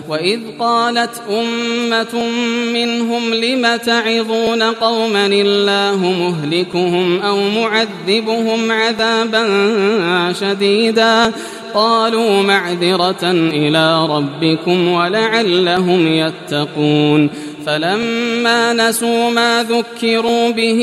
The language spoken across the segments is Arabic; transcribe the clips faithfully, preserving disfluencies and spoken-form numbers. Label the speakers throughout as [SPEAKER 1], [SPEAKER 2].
[SPEAKER 1] وإذ قالت أمة منهم لم تعظون قوما الله مهلكهم أو معذبهم عذابا شديدا قالوا معذرة إلى ربكم ولعلهم يتقون فلما نسوا ما ذكروا به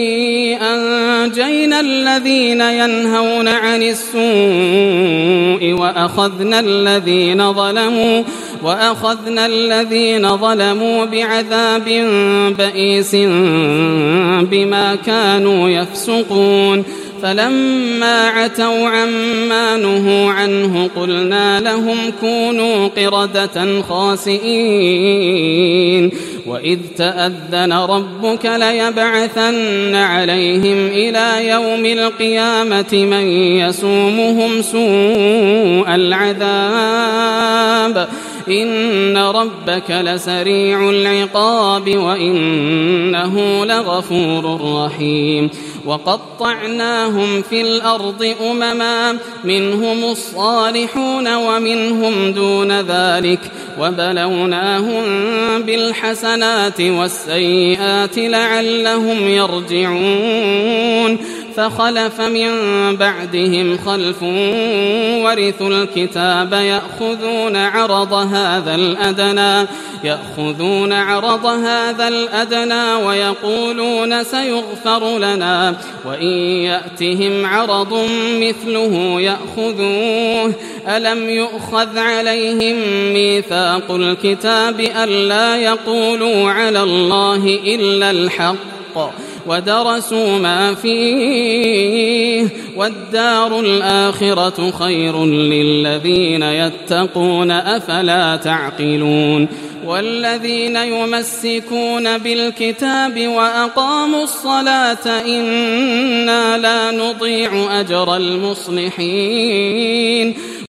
[SPEAKER 1] أنجينا الذين ينهون عن السوء وأخذنا الذين ظلموا وأخذنا الذين ظلموا بعذاب بئيس بما كانوا يفسقون فلما عتوا عما نهوا عنه قلنا لهم كونوا قردة خاسئين وإذ تأذن ربك ليبعثن عليهم إلى يوم القيامة من يسومهم سوء العذاب إن ربك لسريع العقاب وإنه لغفور رحيم وقطعناهم في الأرض أمما منهم الصالحون ومنهم دون ذلك وبلوناهم بالحسنات والسيئات لعلهم يرجعون فخلف من بعدهم خلف ورثوا الكتاب يأخذون عرض هذا الأدنى يأخذون عرض هذا الأدنى ويقولون سيغفر لنا وإن يأتهم عرض مثله يأخذوه ألم يؤخذ عليهم ميثاق الكتاب ألا يقولوا على الله إلا الحق ودرسوا ما فيه والدار الآخرة خير للذين يتقون أفلا تعقلون والذين يمسكون بالكتاب وأقاموا الصلاة إنا لا نضيع أجر المصلحين